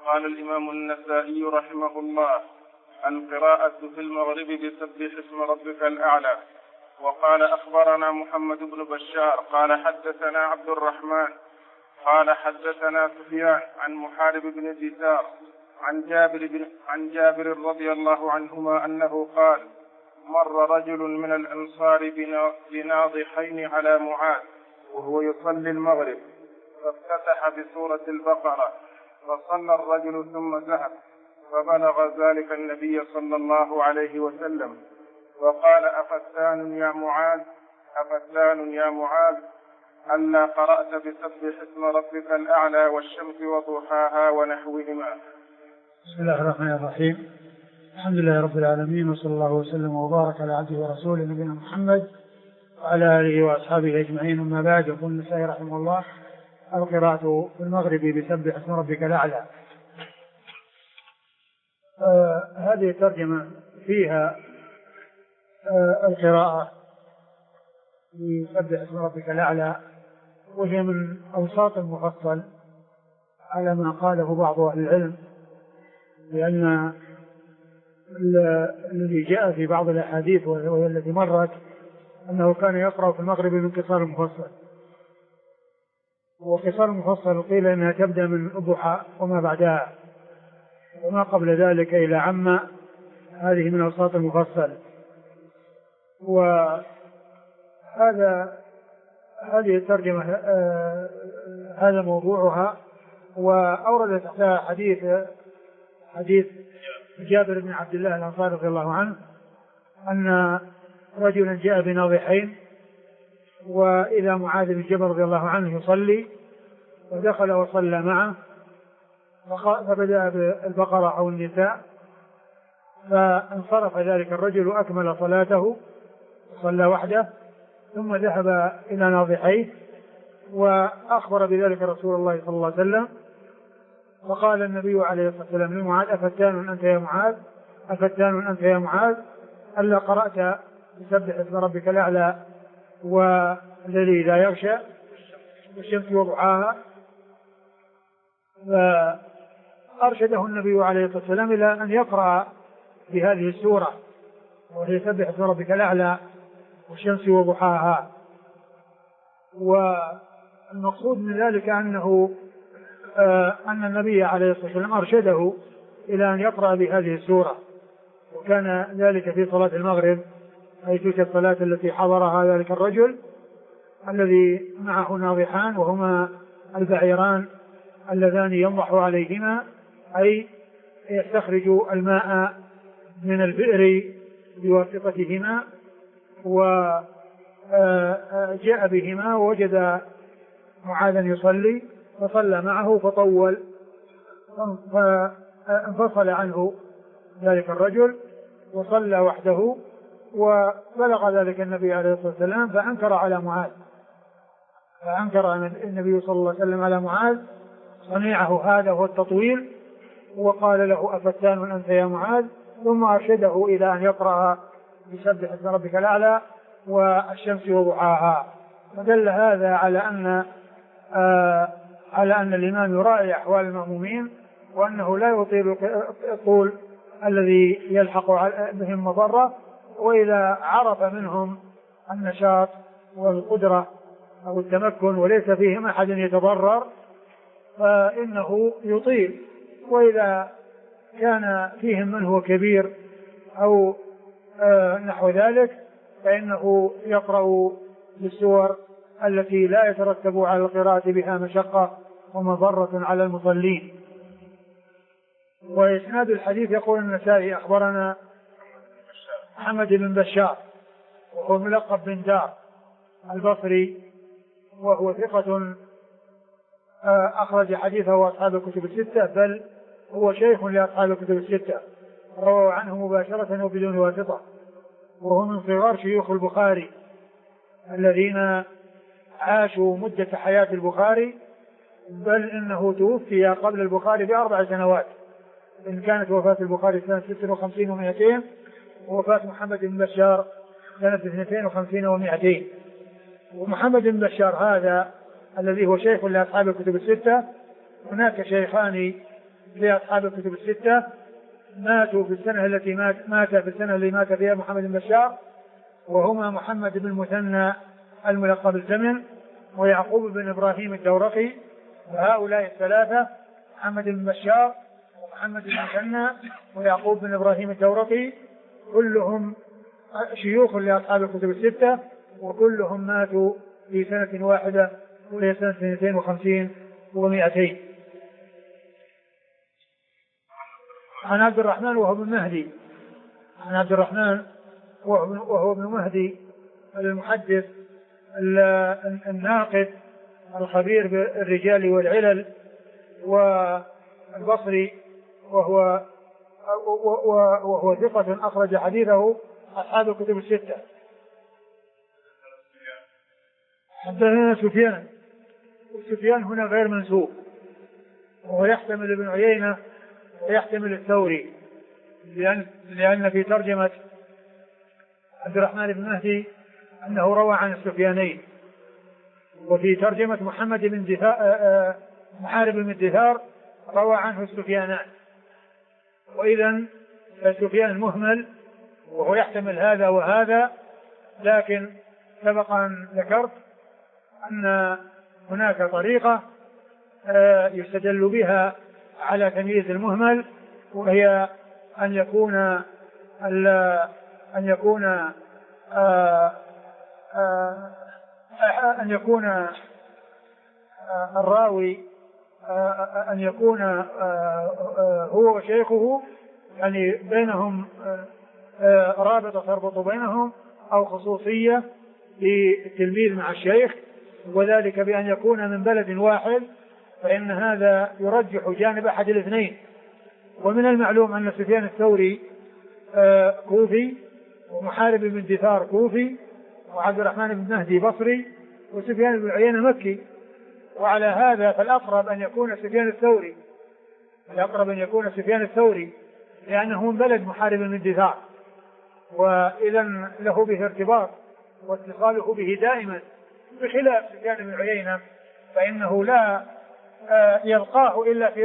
قال الإمام النسائي رحمه الله: القراءة في المغرب بسبح اسم ربك الأعلى. وقال: أخبرنا محمد بن بشار قال حدثنا عبد الرحمن قال حدثنا سفيان عن محارب بن دثار عن جابر رضي الله عنهما أنه قال: مر رجل من الأنصار بناضحين على معاذ وهو يصلي المغرب، فافتتح بسورة البقرة، فصلى الرجل ثم ذهب، فبلغ ذلك النبي صلى الله عليه وسلم، وقال: أفتان يا معاذ ألا قرأت بسبح اسم ربك الأعلى والشمس وضحاها ونحوهما. بسم الله الرحمن الرحيم. الحمد لله رب العالمين، وصلى الله وسلم وبارك على عبده ورسوله نبينا محمد وعلى آله وأصحابه أجمعين. أما بعد، يقول النسائي رحمه الله: القراءة في المغرب بسبح اسم ربك الأعلى. هذه الترجمة فيها القراءة بسبح اسم ربك الأعلى، وهي من أوساط المفصل على ما قاله بعض أهل العلم، لأن الذي جاء في بعض الأحاديث وهي التي مرت أنه كان يقرأ في المغرب من قصار المفصل، وقصار المفصل قيل أنها تبدأ من الضحى وما بعدها وما قبل ذلك إلى عم. هذه من أوساط المفصل، وهذه الترجمة هذا موضوعها. وأوردت تحتها حديث جابر بن عبد الله الأنصاري رضي الله عنه أن رجلا جاء بناضحين وإذا معاذ بن جبل رضي الله عنه يصلي، ودخل وصلى معه، فبدأ بالبقرة أو النساء، فانصرف ذلك الرجل وأكمل صلاته وصلى وحده، ثم ذهب إلى ناضحيه وأخبر بذلك رسول الله صلى الله عليه وسلم، فقال النبي عليه الصلاة والسلام لمعاذ: أفتان أنت يا معاذ ألا قرأت بسبح اسم ربك الأعلى والذي لا يغشى والشمس وضحاها؟ فأرشده النبي عليه الصلاة والسلام إلى أن يقرأ بهذه السورة، وهي سبح اسم ربك الأعلى والشمس وضحاها. والمقصود من ذلك أن النبي عليه الصلاة والسلام أرشده إلى أن يقرأ بهذه السورة، وكان ذلك في صلاة المغرب، أي تلك الصلاة التي حضرها ذلك الرجل الذي معه ناضحان، وهما البعيران اللذان ينضح عليهما، أي يستخرج الماء من البئر بواسطتهما، وجاء بهما ووجد معاذا يصلي فصلى معه فطول، فانفصل عنه ذلك الرجل وصلى وحده، وبلغ ذلك النبي عليه الصلاة والسلام فأنكر النبي صلى الله عليه وسلم على معاذ صنيعه هذا هو التطويل، وقال له: أفتان أنت يا معاذ، ثم أرشده إلى أن يقرأ بسبح اسم ربك الأعلى والشمس وضحاها. فدل هذا على أن الإمام يراعي أحوال المأمومين، وأنه لا يطيل الطول الذي يلحق بهم مضرة، وإذا عرف منهم النشاط والقدرة أو التمكن وليس فيهم أحد يتضرر فإنه يطيل، وإذا كان فيهم من هو كبير أو نحو ذلك فإنه يقرأ بالسور التي لا يترتب على القراءة بها مشقة ومضرة على المصلين. وإسناد الحديث يقول النسائي: أخبرنا محمد بن بشار وهو ملقب بن دار البصري، وهو ثقة أخرج حديثه أصحاب الكتب الستة، بل هو شيخ لأصحاب الكتب الستة، روى عنه مباشرة وبدون واسطة، وهو من صغار شيوخ البخاري الذين عاشوا مدة حياة البخاري، بل إنه توفي قبل البخاري ب4 سنوات، إن كانت وفاة البخاري سنة 56 و200، ووفاة محمد بن بشار سنة 52 و200. ومحمد بن بشار هذا الذي هو شيخ لأصحاب الكتب الستة، هناك شيخان لأصحاب الكتب الستة ماتوا في السنة التي مات فيها محمد بن بشار، وهما محمد بن المثنى الملقب بالزمن ويعقوب بن إبراهيم الدورقي. وهؤلاء الثلاثة محمد بن بشار ومحمد بن المثنى ويعقوب بن إبراهيم الدورقي كلهم شيوخ لأصحاب الكتب الستة، وكلهم ماتوا في سنة واحدة وهي سنة 52 و200. عن عبد الرحمن وهو ابن مهدي، عن عبد الرحمن وهو ابن مهدي المحدث الناقد الخبير بالرجال والعلل والبصري، وهو ثقة أخرج حديثه أصحاب الكتب الستة. حدثنا سفيان، وسفيان هنا غير منسوب، وهو يحتمل ابن عيينة ويحتمل الثوري، لأن في ترجمة عبد الرحمن بن مهدي أنه روى عن السفيانين، وفي ترجمة محارب بن الدثار روى عنه السفيانان، وإذن السفيان مهمل وهو يحتمل هذا وهذا. لكن سبق أن ذكرت أن هناك طريقة يستدل بها على تمييز المهمل، وهي أن يكون الراوي أن يكون هو وشيخه يعني بينهم رابطة تربط بينهم أو خصوصية للتلميذ مع الشيخ، وذلك بأن يكون من بلد واحد، فإن هذا يرجح جانب أحد الاثنين. ومن المعلوم أن سفيان الثوري كوفي، ومحارب بن الدثار كوفي، وعبد الرحمن بن مهدي بصري، وسفيان بن عيينة مكي. وعلى هذا فالأقرب أن يكون سفيان الثوري لأنه من بلد محارب بن الدثار، وإذا له به ارتباط واتصاله به دائما، بخلاف سفيان بن عيينة فإنه لا يلقاه إلا في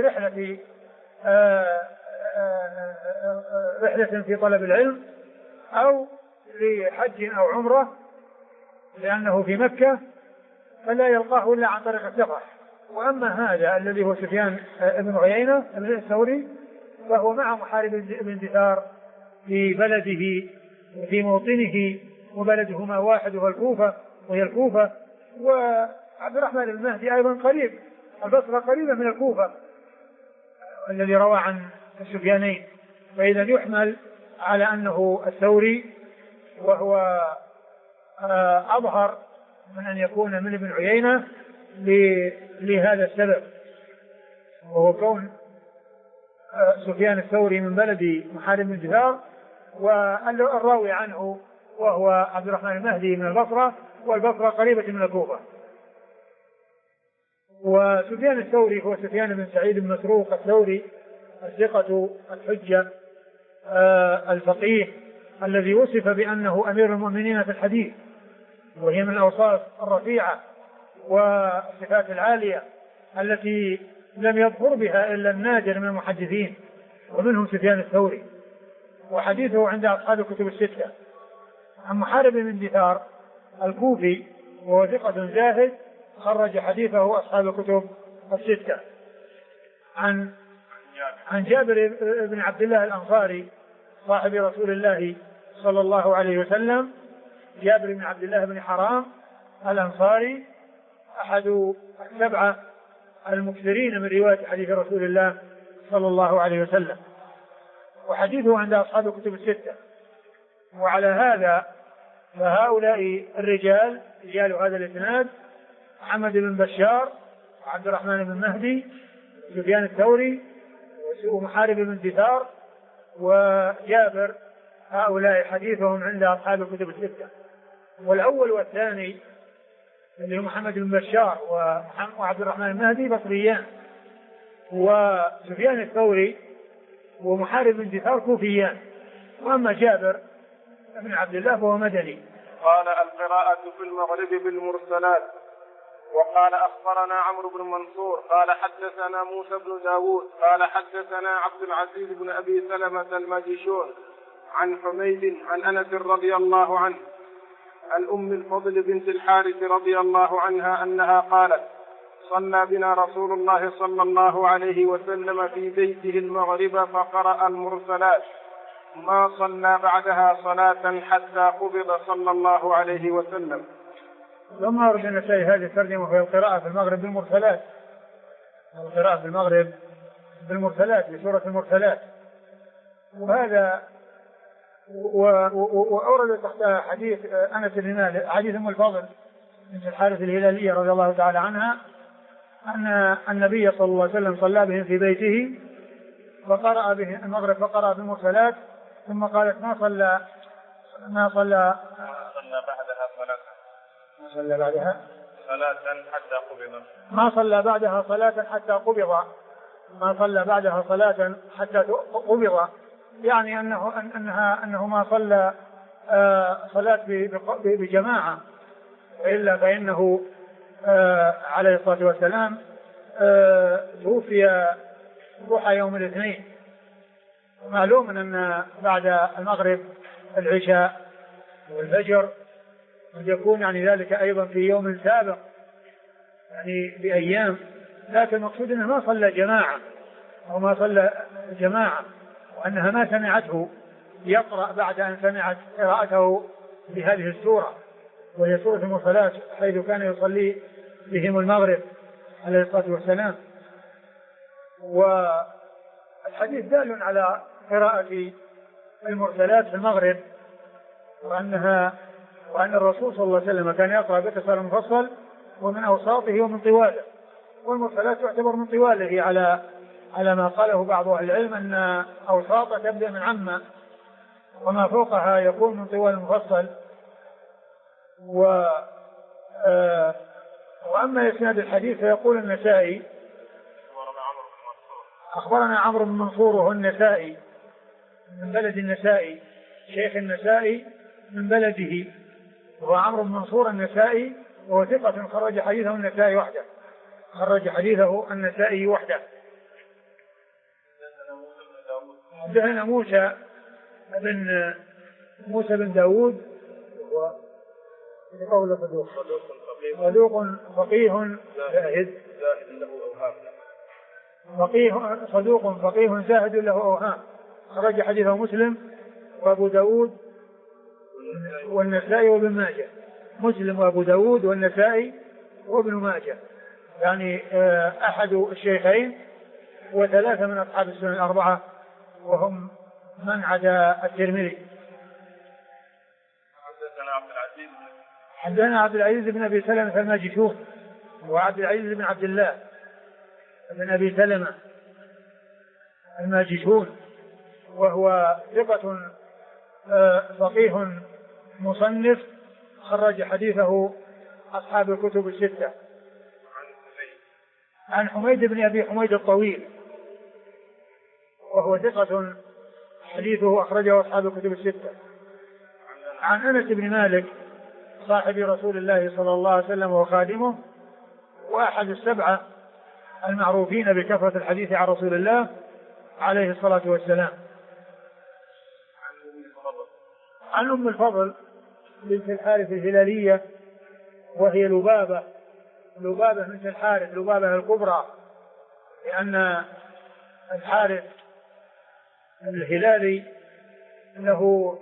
رحلة في طلب العلم أو لحج أو عمرة، لأنه في مكة فلا يلقاه إلا عن طريق السفر. وأما هذا الذي هو سفيان بن عيينة الثوري فهو مع محارب بن الدثار في بلده وفي موطنه، وبلدهما واحد وهي الكوفة. وعبد الرحمن بن مهدي أيضا قريب، البصرة قريبة من الكوفة الذي روى عن السفيانين، فإذا يحمل على أنه الثوري، وهو أظهر من أن يكون من ابن عيينة لهذا السبب، وهو كون سفيان الثوري من بلد محارب بن الدثار، والراوي عنه وهو عبد الرحمن المهدي من البصرة، والبصرة قريبة من الكوفة. وسفيان الثوري هو سفيان بن سعيد بن مسروق الثوري الثقة الحجة الفقيه الذي وصف بأنه أمير المؤمنين في الحديث، وهي من الأوصاف الرفيعة والصفات العالية التي لم يظهر بها إلا النادر من المحدثين، ومنهم سفيان الثوري. وحديثه عند أصحاب الكتب الستة. عن محارب بن الدثار الكوفي وهو ثقة زاهد خرج حديثه أصحاب الكتب الستة. عن جابر بن عبد الله الأنصاري صاحب رسول الله صلى الله عليه وسلم، جابر بن عبد الله بن حرام الأنصاري أحد السبعة المكثرين من رواية حديث رسول الله صلى الله عليه وسلم، وحديثه عند أصحاب الكتب الستة. وعلى هذا فهؤلاء الرجال رجال هذا الإسناد محمد بن بشار وعبد الرحمن بن مهدي سفيان الثوري ومحارب بن الدثار وجابر، هؤلاء حديثهم عند أصحاب الكتب الستة. والأول والثاني اللي هو محمد بن بشار وعبد الرحمن المهدي بصريان، وسفيان الثوري ومحارب بن الدثار كوفيان، وأما جابر بن عبد الله فهو مدني. قال: القراءة في المغرب بالمرسلات. وقال أخبرنا عمرو بن منصور قال حدثنا موسى بن داود قال حدثنا عبد العزيز بن أبي سلمة الماجشون عن حميد عن أنس رضي الله عنه عن أم الفضل بنت الحارث رضي الله عنها أنها قالت صلى بنا رسول الله صلى الله عليه وسلم في بيته المغرب فقرأ المرسلات ما صلى بعدها صلاة حتى قبض صلى الله عليه وسلم. ثم أورد النسائي هذه الترجمة في القراءة في المغرب بالمرسلات، القراءة في المغرب بالمرسلات بسورة المرسلات. وهذا وأورد تحت حديث أنس بن مالك حديث أم الفضل بنت الحارث الهلالية رضي الله تعالى عنها أن النبي صلى الله عليه وسلم صلى بهم في بيته فقرأ به المغرب فقرأ بالمرسلات ثم قالت ما صلى بعدها صلاة حتى قبض ما صلى بعدها صلاة حتى قبض ما صلى بعدها صلاة حتى قبض، يعني أنه ما صلى صلاة بجماعة، إلا فإنه عليه الصلاة والسلام توفي ضحى يوم الاثنين. معلوم أن بعد المغرب العشاء والفجر قد يكون يعني ذلك أيضا في يوم سابق يعني بأيام، لكن المقصود أنه ما صلى جماعة أو ما صلى جماعة، وأنها ما سمعته يقرأ بعد أن سمعت قراءته بهذه السورة وهي سورة المرسلات حيث كان يصلي بهم المغرب عليه الصلاة والسلام. والحديث دال على قراءة المرسلات في المغرب وأن الرسول صلى الله عليه وسلم كان يقرأ باختصار مفصل ومن أوساطه ومن طواله، والمرسلات تعتبر من طواله على ما قاله بعض أهل العلم أن أوساطه تبدأ من عامة وما فوقها يكون من طوال المفصل. وأما إسناد الحديث فيقول النسائي أخبرنا عمرو بن منصور وهو النسائي من بلد النسائي شيخ النسائي من بلده، وهو عمرو بن منصور النسائي وهو ثقة خرج حديثه النسائي وحده حدثنا موسى بن داود وقول صدوق فقيه زاهد صدوق فقيه زاهد له أوهام، خرج حديثه مسلم وأبو داود والنسائي وابن ماجه، مسلم وأبو داود والنسائي وابن ماجه، يعني أحد الشيخين وثلاثة من أصحاب السنن الأربعة وهم من عدا الترمذي. حدثنا عبد العزيز بن أبي سلمة الماجشون وعبد العزيز بن عبد الله بن أبي سلمة الماجشون، وهو ثقة فقيه مصنف خرج حديثه أصحاب الكتب الستة. عن حميد بن أبي حميد الطويل وهو ثقة حديثه أخرجه أصحاب الكتب الستة. عن أنس بن مالك صاحب رسول الله صلى الله عليه وسلم وخادمه وأحد السبعة المعروفين بكثرة الحديث عن رسول الله عليه الصلاة والسلام. عن أم الفضل بنت الحارث الهلالية وهي لبابة بنت الحارث، لبابة الكبرى، لأن الحارث الهلالي له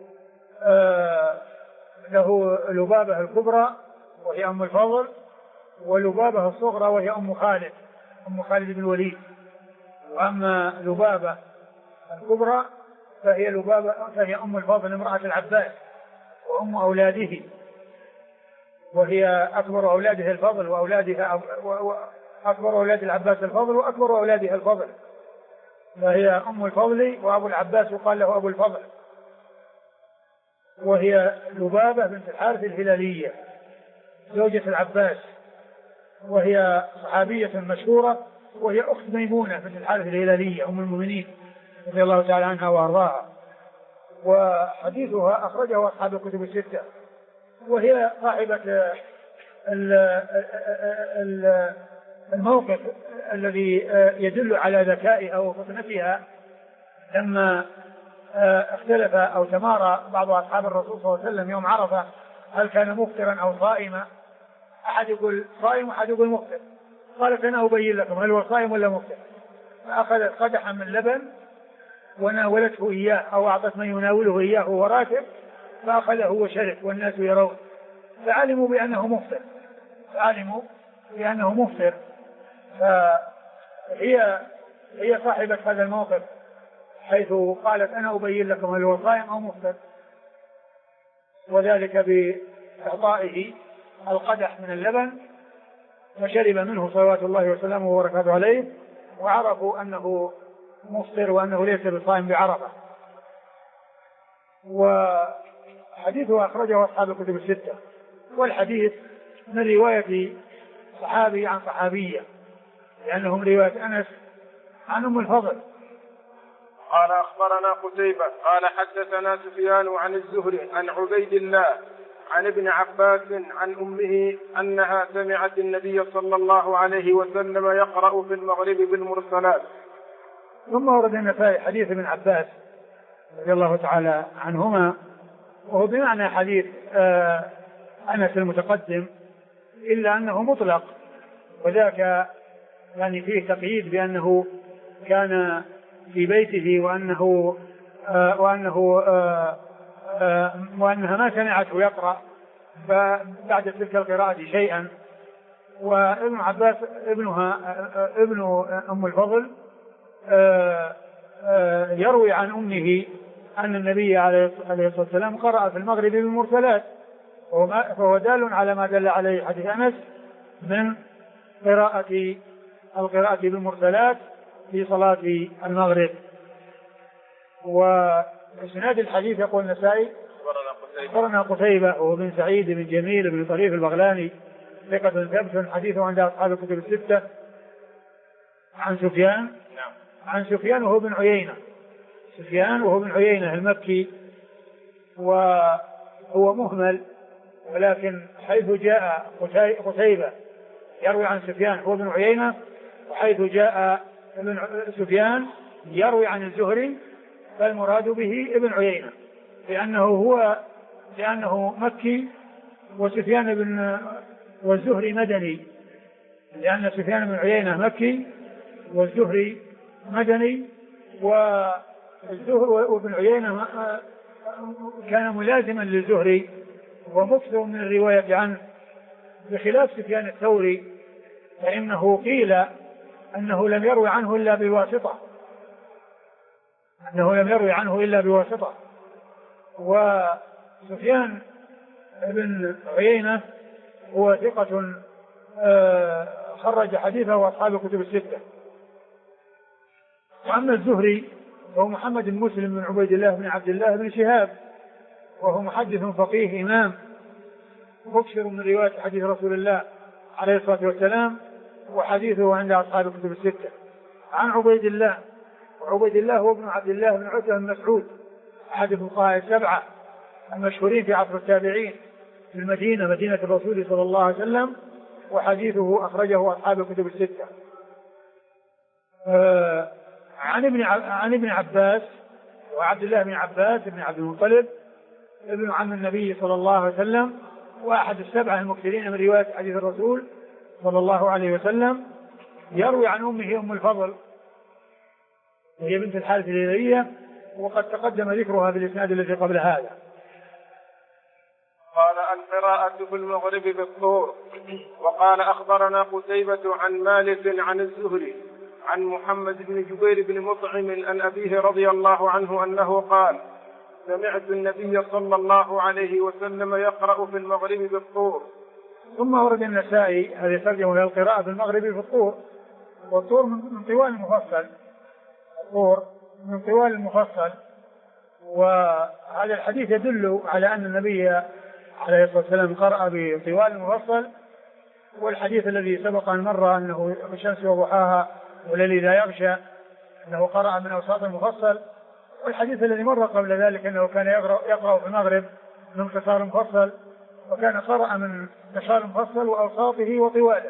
لبابة الكبرى وهي أم الفضل، ولبابة الصغرى وهي أم خالد بن الوليد. وأما لبابة الكبرى فهي أم الفضل امرأة العباس وأم أولاده، وهي أكبر أولاده الفضل وأولادها أكبر أولاد العباس الفضل وأكبر أولادها الفضل، فهي أم الفضل وأبو العباس يقال له أبو الفضل. وهي لبابة بنت الحارث الهلالية زوجة العباس، وهي صحابية مشهورة، وهي أخت ميمونة بنت الحارث الهلالية أم المؤمنين رضي الله تعالى عنها وأرضاها، وحديثها أخرجه أصحاب الكتب الستة. وهي صاحبة الموقف الذي يدل على ذكائها وفطنتها لما اختلف أو تمارى بعض أصحاب الرسول صلى الله عليه وسلم يوم عرفة هل كان مفطرا أو صائما، أحد يقول صائم وأحد يقول مفطر، قالت أنا أبين لكم هل هو صائم ولا مفطر، فأخذت قدحا من لبن وناولته إياه أو أعطت من يناوله إياه وهو راكب فأخذه وشرب والناس يرون فعلموا بأنه مفطر فهي صاحبة هذا الموقف حيث قالت أنا أبين لكم هل هو صائم أو مفطر، وذلك بإعطائه القدح من اللبن فشرب منه صلوات الله وسلامه وبركاته عليه وعرفوا أنه مفطر وأنه ليس بصائم بعرفة. وحديثه أخرجه أصحاب الكتب الستة، والحديث من رواية صحابي عن صحابية لأنهم رواية أنس عن أم الفضل. قال أخبرنا قتيبة قال حدثنا سفيان عن الزهري عن عبيد الله عن ابن عباس عن أمه أنها سمعت النبي صلى الله عليه وسلم يقرأ في المغرب بالمرسلات. ثم ورد النسائي حديث ابن عباس رضي الله تعالى عنهما وهو بمعنى حديث أنس المتقدم إلا أنه مطلق، وذاك يعني فيه تقييد بأنه كان في بيته وأنها ما سمعته يقرأ بعد تلك القراءة شيئا. وابن عباس ابن أم الفضل يروي عن أمه أن النبي عليه الصلاة والسلام قرأ في المغرب بالمرسلات، فهو دال على ما دل عليه حديث أنس من القراءة بالمرسلات في صلاة المغرب. وإسناد الحديث يقول النسائي أخبرنا قتيبة وهو بن سعيد بن جميل بن طريف البغلاني ثقة ثبت حديثه عند أصحاب الكتب الستة عن سفيان وهو بن عيينة المكي، وهو مهمل، ولكن حيث جاء قتيبة يروي عن سفيان هو بن عيينة، وحيث جاء ابن سفيان يروي عن الزهري فالمراد به ابن عيينة لأنه مكي والزهري مدني، لأن سفيان بن عيينة مكي والزهري مدني، وابن عيينة كان ملازما للزهري ومكثر من الرواية عنه، بخلاف سفيان الثوري فإنه قيل أنه لم يروي عنه إلا بواسطة. وسفيان بن عيينة هو ثقة خرج حديثه أصحاب الكتب الستة. وأما الزهري هو محمد بن مسلم بن عبيد الله بن عبد الله بن شهاب، وهو محدث فقيه إمام مكثر من رواية حديث رسول الله عليه الصلاة والسلام، وحديثه عند أصحاب الكتب الستة. عن عبيد الله، وعبيد الله هو ابن عبد الله بن عتبة بن مسعود أحد الفقهاء السبعة المشهورين في عصر التابعين في مدينة الرسول صلى الله عليه وسلم، وحديثه أخرجه أصحاب الكتب الستة. عن ابن عباس وعبد الله بن عباس بن عبد المطلب ابن عم النبي صلى الله عليه وسلم، وأحد السبعة المكثرين من رواية حديث الرسول صلى الله عليه وسلم، يروي عن أمه أم الفضل وهي بنت الحارث الهلالية، وقد تقدم ذكرها بالإسناد الذي قبل هذا. قال القراءة في المغرب بالطور. وقال أخبرنا قتيبة عن مالك عن الزهري عن محمد بن جبير بن مطعم عن أبيه رضي الله عنه أنه قال سمعت النبي صلى الله عليه وسلم يقرأ في المغرب بالطور. ثم ورد النسائي هذا يترجم إلى القراءة في المغرب بالطور، والطور من طوال المفصل، وهذا الحديث يدل على أن النبي عليه الصلاة والسلام قرأ بطوال المفصل، والحديث الذي سبق أن مر أنه الشمس وضحاها والليل إذا يغشى أنه قرأ من أوساط المفصل، والحديث الذي مر قبل ذلك أنه كان يقرأ في المغرب من قصار المفصل، وكان قرأ من انتشار المفصل وأوساطه وطواله،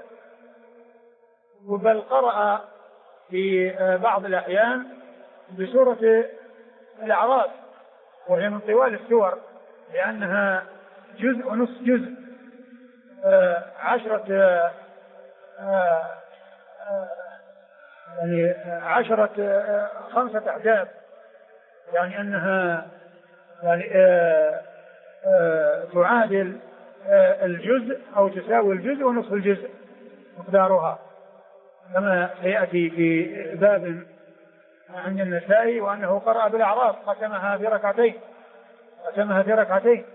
بل قرأ في بعض الأحيان بسورة الأعراف، وهي من طوال السور لأنها جزء ونصف جزء، 5 أعداد، يعني أنها يعني تعادل الجزء أو تساوي الجزء ونصف الجزء مقدارها، كما سيأتي في باب عند النسائي وأنه قرأ بالأعراف ختمها في ركعتين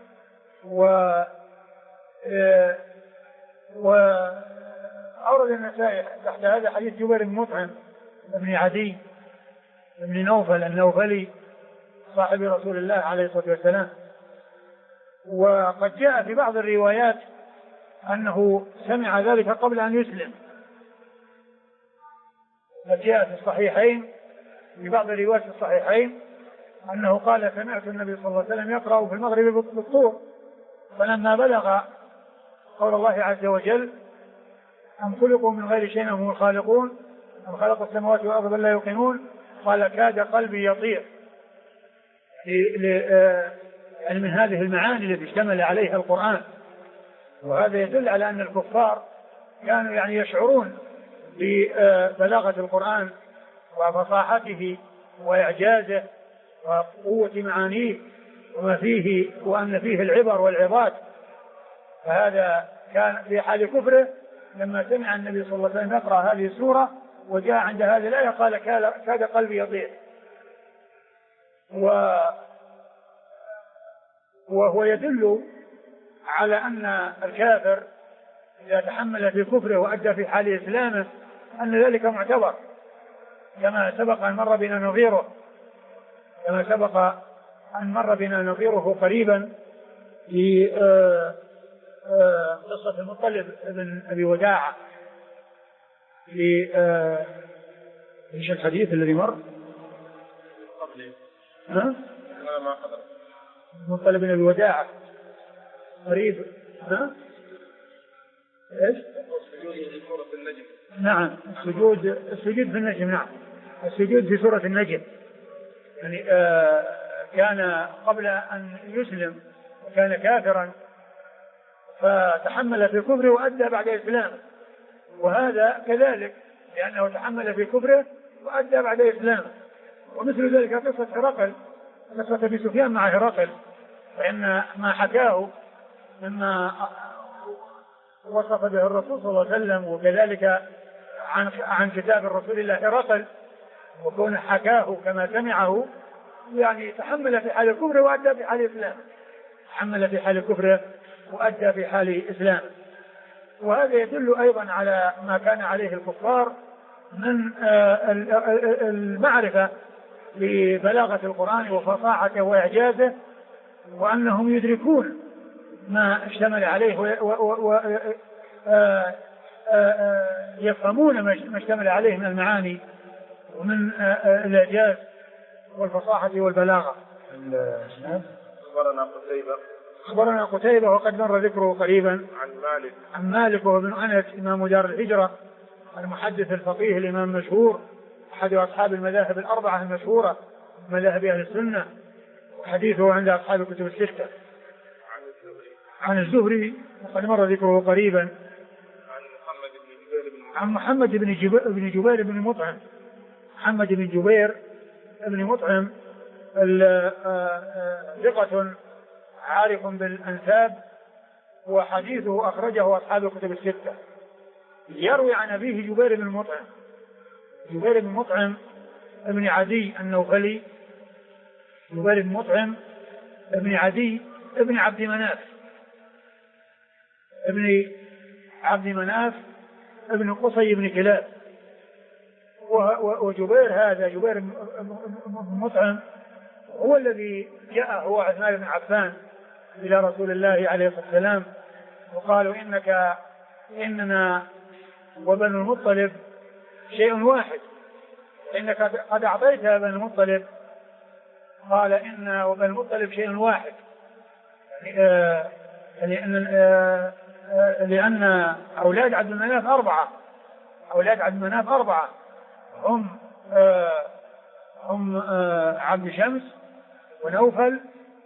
وأورد النسائي تحت هذا حديث جبير بن مطعم بن عدي بن نوفل النوفلي صاحب رسول الله عليه الصلاة والسلام. وقد جاء في بعض الروايات أنه سمع ذلك قبل أن يسلم، قد جاء في الصحيحين في بعض الروايات في الصحيحين أنه قال سمعت النبي صلى الله عليه وسلم يقرأ في المغرب بالطور، فلما بلغ قول الله عز وجل أم خلقوا من غير شيء هم الخالقون أم خلقوا السماوات والأرض بل لا يوقنون قال كاد قلبي يطير، من هذه المعاني التي اشتمل عليها القرآن. وهذا يدل على أن الكفار كانوا يعني يشعرون ببلاغة القرآن وفصاحته وإعجازه وقوة معانيه وما فيه، وأن فيه العبر والعظات. فهذا كان في حال كفره لما سمع النبي صلى الله عليه وسلم يقرأ هذه السورة وجاء عند هذه الآية قال كاد قلبي يطير. وهو يدل على أن الكافر إذا تحمل في كفره وأدى في حال إسلامه أن ذلك معتبر، كما سبق أن مر بنا نظيره قريبا في قصة المطلب بن أبي وداعة في ايش الحديث الذي مر؟ المطلب بن أبي وداعة قريب. ايش؟ نعم السجود في النجم. نعم السجود في سورة النجم، يعني كان قبل أن يسلم وكان كافرا فتحمل في كفره وأدى بعد إسلامه، وهذا كذلك لأنه تحمل في كفره وأدى بعد إسلامه. ومثل ذلك قصة هرقل، قصة أبي سفيان مع هرقل، فإن ما حكاه مما وصف به الرسول صلى الله عليه وسلم وكذلك عن كتاب الرسول الله هرقل، وكون حكاه كما سمعه، يعني تحمل في حال الكفر وأدى في حال الإسلام، تحمل في حال الكفر وأدى في حال الإسلام. وهذا يدل أيضا على ما كان عليه الكفار من المعرفة ببلاغة القرآن وفصاحته وإعجازه، وأنهم يدركون ما اشتمل عليه يفهمون ما اشتمل عليه من المعاني ومن الإعجاز والفصاحة والبلاغة. أخبرنا قتيبة وقد مر ذكره قريبا عن مالك وابن أنس إمام دار الهجرة المحدث الفقيه الإمام المشهور أحد أصحاب المذاهب الأربعة المشهورة مذاهب أهل السنة، وحديثه عند أصحاب الكتب الستة. عن الزهري وقد مر ذكره قريبا عن محمد بن جبير بن مطعم. محمد بن جبير بن مطعم ثقة عارف بالأنساب، وحديثه أخرجه أصحاب الكتب الستة. يروي عن أبيه جبير بن مطعم ابن عدي النوفلي، جبير بن مطعم ابن عدي ابن عبد مناف ابن قصي بن كلاب. وجبير هذا جبير بن مطعم هو الذي جاء هو عثمان بن عفان إلى رسول الله عليه الصلاة والسلام وقالوا إننا وبنو المطلب شيء واحد، إنك قد أعطيت بنو المطلب. قال إن وبنو المطلب شيء واحد، لأن أولاد عبد المناف أربعة هم عبد شمس ونوفل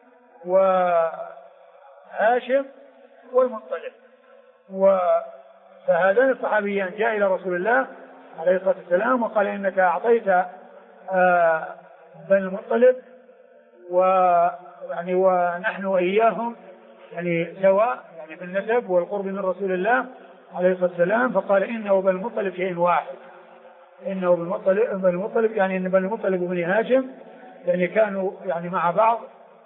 وهاشم والمطلب. فهذان الصحابيان جاء إلى رسول الله عليه الصلاة والسلام وقال إنك أعطيت بني المطلب ونحن وإياهم يعني سواء يعني في النسب والقرب من رسول الله عليه الصلاة والسلام. فقال إنه بني المطلب شيء واحد، إنه بني المطلب يعني إن بني المطلب وبني هاشم يعني كانوا يعني مع بعض،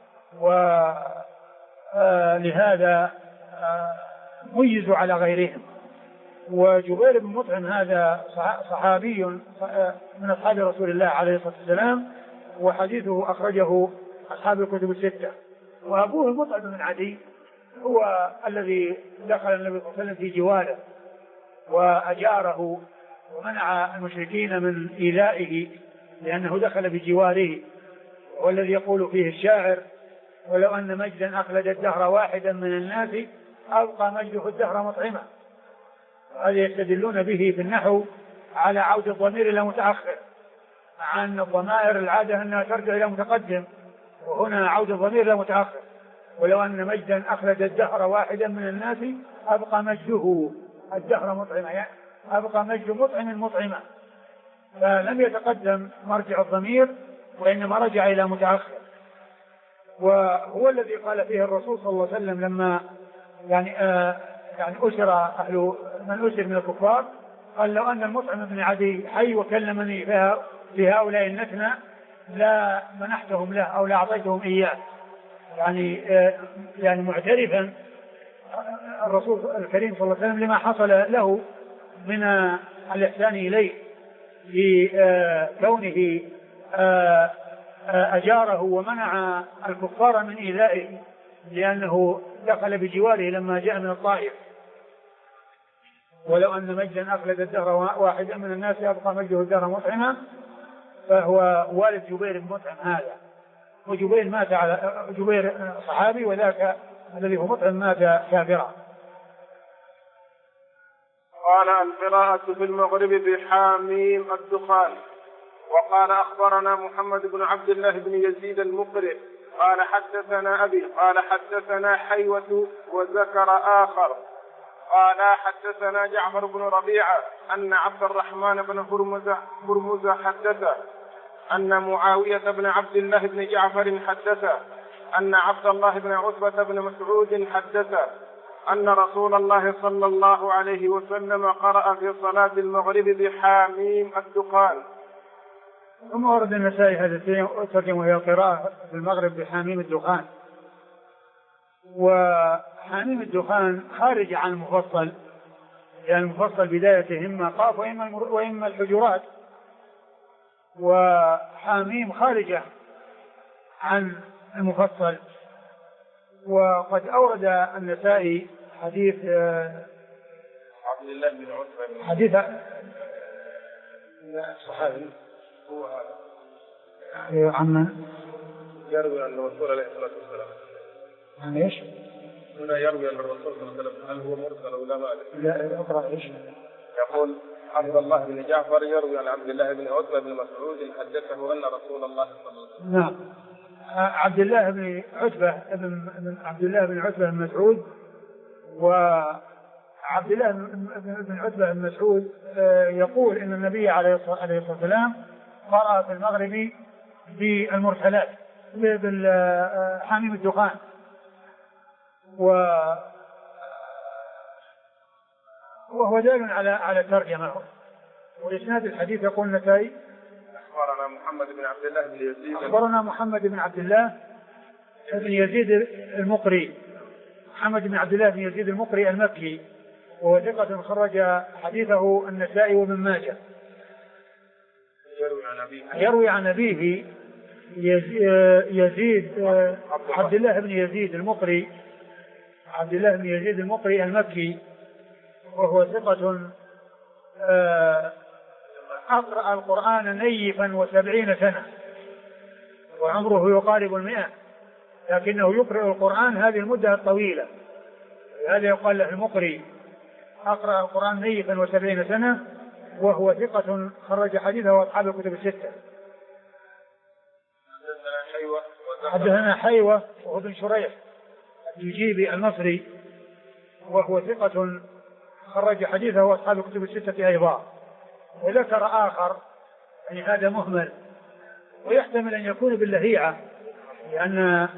ولهذا ميزوا على غيرهم. وجبير بن مطعم هذا صحابي من أصحاب رسول الله عليه الصلاة والسلام، وحديثه أخرجه أصحاب الكتب الستة. وأبوه مطعم بن عدي هو الذي دخل النبي صلى الله عليه وسلم في جواله وأجاره ومنع المشركين من إيذائه لأنه دخل بجواره، والذي يقول فيه الشاعر: ولو أن مجدا أخلد الدهر واحدا من الناس أبقى مجده الدهر مطعمه. هذا يستدلون به في النحو على عودة الضمير إلى متأخر، مع أن الضمائر العادة أنها ترجع إلى متقدم، وهنا عودة الضمير إلى متأخر. ولو أن مجدا أخلد الدهر واحدا من الناس أبقى مجده الدهر مطعمه، يعني أبقى مجد مطعم مطعمه. فلم يتقدم مرجع الضمير وإنما رجع إلى متأخر. وهو الذي قال فيه الرسول صلى الله عليه وسلم لما يعني أسر أهل من أسر من الكفار، قال: لو أن المطعم بن عدي حي وكلمني في هؤلاء النتنة لا منحتهم له أو لا أعطيتهم إياه. يعني معترفا الرسول الكريم صلى الله عليه وسلم لما حصل له من الإحسان إليه في كونه أجاره ومنع الكفار من إيذائه، لأنه دخل بجواره لما جاء من الطائف. ولو أن مجدا أخلد الدهر واحدا من الناس يبقى مجده الدهر مطعما، فهو والد جبير بن مطعم هذا. وجبير مات على جبير صحابي، وذاك الذي هو مطعم مات كافرا. قال: القراءة في المغرب بحاميم الدخان. وقال: أخبرنا محمد بن عبد الله بن يزيد المقرئ قال: حدثنا أبي قال: حدثنا حيوة وذكر آخر قال: حدثنا جعفر بن ربيعة أن عبد الرحمن بن هرمز حدثه أن معاوية بن عبد الله بن جعفر حدثه أن عبد الله بن عتبة بن مسعود حدثه أن رسول الله صلى الله عليه وسلم قرأ في صلاة المغرب بحاميم الدخان. ثم ورد النسائي هذا الترجمة وهي القراءة في المغرب بحاميم الدخان. وحاميم الدخان خارج عن المفصل، يعني المفصل بدايته إما قاف وإما الحجرات، وحاميم خارجة عن المفصل. وقد أورد النسائي حديث عبد الله بن عتبة، حديث الصحابي هو هذا عن يروي عن الرسول عليه الصلاة والسلام. عن ايش؟ هنا يروي عن الرسول صلى الله عليه وسلم، هل هو مرسل ولا ما أدري؟ لا اقرأ ايش؟ يقول: عبد الله بن جعفر يروي عن عبد الله بن عتبة بن مسعود حدثه أن رسول الله صلى الله عليه وسلم. نعم. عبد الله بن عتبة بن مسعود، وعبد الله بن عتبة بن مسعود يقول إن النبي عليه الصلاة والسلام قرأ في المغرب بالمرسلات بالحاميم الدخان. وهو دال على ترجمة. وإسناد الحديث يقول النسائي: أخبرنا محمد بن عبد الله بن يزيد. أخبرنا محمد بن عبد الله بن يزيد المقري، محمد بن عبد الله بن يزيد المقري المكي، وهو ثقة خرج حديثه النسائي وابن ماجه. يروي عن أبيه يزيد عبد الله بن يزيد المقري، عبد الله بن يزيد المقري المكي، وهو ثقة أقرأ القرآن نيفا 70 سنة، وعمره يقارب 100، لكنه يقرأ القرآن هذه المدة الطويلة. هذا يقال له المقري، أقرأ القرآن نيفا و70 سنة، وهو ثقة خرج حديثه وأصحاب الكتب الستة. حدثنا حيوة وهو بن شريح التجيبي المصري، وهو ثقة خرج حديثه وأصحاب الكتب الستة أيضا. وذكر آخر يعني هذا مهمل، ويحتمل أن يكون باللهيعة، لأن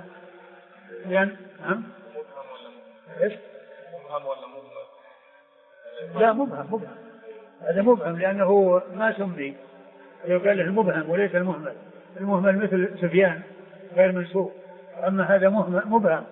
لا مبهم، هذا مبهم لأنه ما سمي، يقال له المبهم وليس المهمل. المهمل مثل سفيان غير منسوب، أما هذا مبهم.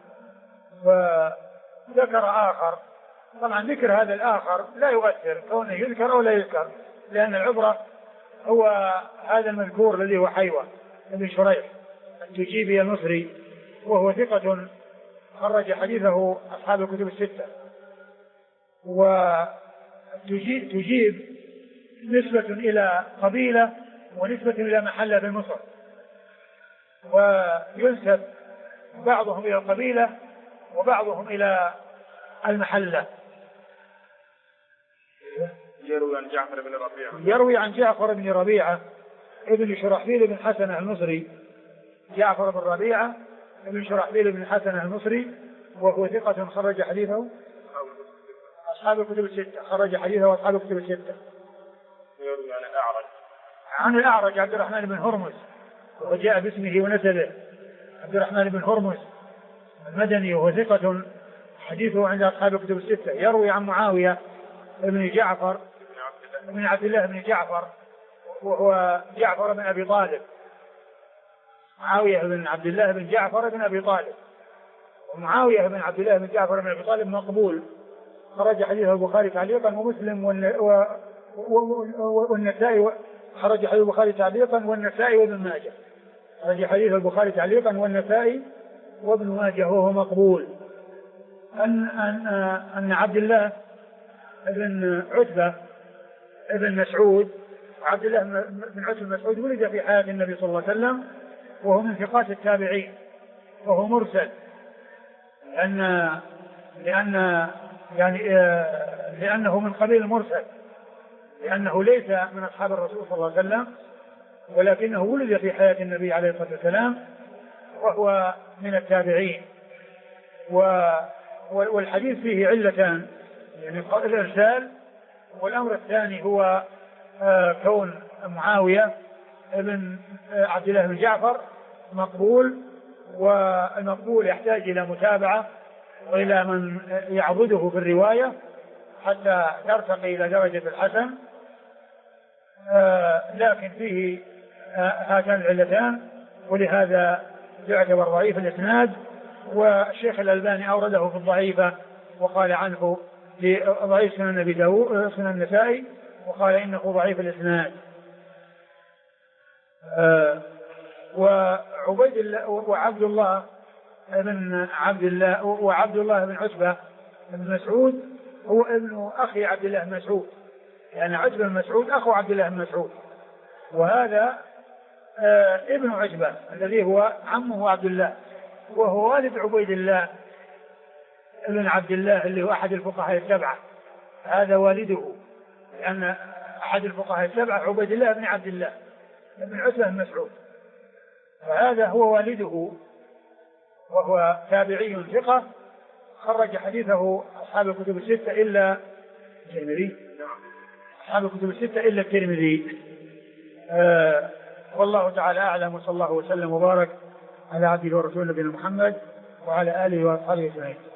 وذكر آخر، طبعا ذكر هذا الآخر لا يؤثر كونه يذكر أو لا يذكر، لأن العبرة هو هذا المذكور الذي هو حيوة بن شريح التجيبي المصري، وهو ثقة خرج حديثه أصحاب الكتب الستة. وتجيب نسبة إلى قبيلة ونسبة إلى محلة في مصر، وينسب بعضهم إلى القبيلة وبعضهم إلى المحلة. يروي عن جعفر بن ربيعة، يروي عن جعفر بن ربيعة ابن شرحبيل بن حسن المصري، جعفر بن ربيعة ابن شرحبيل بن حسن المصري، وهو ثقة خرج حديثه أصحاب الكتب الستة، خرج حديثه أصحاب الكتب الستة. يروي عن الأعرج، عن الأعرج عبد الرحمن بن هرمز، وجاء باسمه ونسبه، عبد الرحمن بن هرمز المدني، وهو ثقة حديثه عند أصحاب الكتب الستة. يروي عن معاوية بن جعفر بن عبد الله بن جعفر، وهو جعفر بن أبي طالب، معاوية بن عبد الله بن جعفر بن أبي طالب. ومعاوية بن عبد الله بن جعفر بن أبي طالب مقبول، خرج حديثه البخاري تعليقا ومسلم والنسائي، خرج حديث البخاري تعليقا والنسائي وابن ماجه، خرج حديث البخاري تعليقا والنسائي وابن ماجه، وهو مقبول. أن عبد الله بن عتبة ابن مسعود، عبد الله بن عتبة بن مسعود ولد في حياة النبي صلى الله عليه وسلم، وهو من ثقات التابعين، وهو مرسل، لأنه من قبيل المرسل، لأنه ليس من أصحاب الرسول صلى الله عليه وسلم، ولكنه ولد في حياة النبي عليه الصلاة والسلام، وهو من التابعين. والحديث فيه علتان، يعني الإرسال، والأمر الثاني هو كون معاوية ابن عبد الله بن جعفر مقبول، والمقبول يحتاج إلى متابعة وإلى من يعبده في الرواية حتى ترتقي إلى درجة الحسن، لكن فيه هاتان العلتان، ولهذا يعتبر ضعيف الإسناد. والشيخ الألباني أورده في الضعيفة، وقال عنه ضعيف سنن أبي داود سنن النسائي، وقال إنه ضعيف الإسناد. وعبيد الله وعبد الله بن عتبة بن مسعود هو ابن أخي عبد الله بن مسعود، يعني عتبة بن مسعود أخو عبد الله بن مسعود، وهذا ابن عتبة الذي هو عمه عبد الله، وهو والد عبيد الله ابن عبد الله اللي هو أحد الفقهاء السبعة، هذا والده، لأن أحد الفقهاء السبعة عبيد الله بن عبد الله بن عتبة بن مسعود، فهذا هو والده، وهو تابعي ثقة، خرج حديثه أصحاب الكتب الستة إلا الترمذي، أصحاب الكتب الستة إلا الترمذي. والله تعالى أعلم، وصلى الله وسلم وبارك على عبده ورسوله نبينا محمد وعلى آله وأصحابه أجمعين.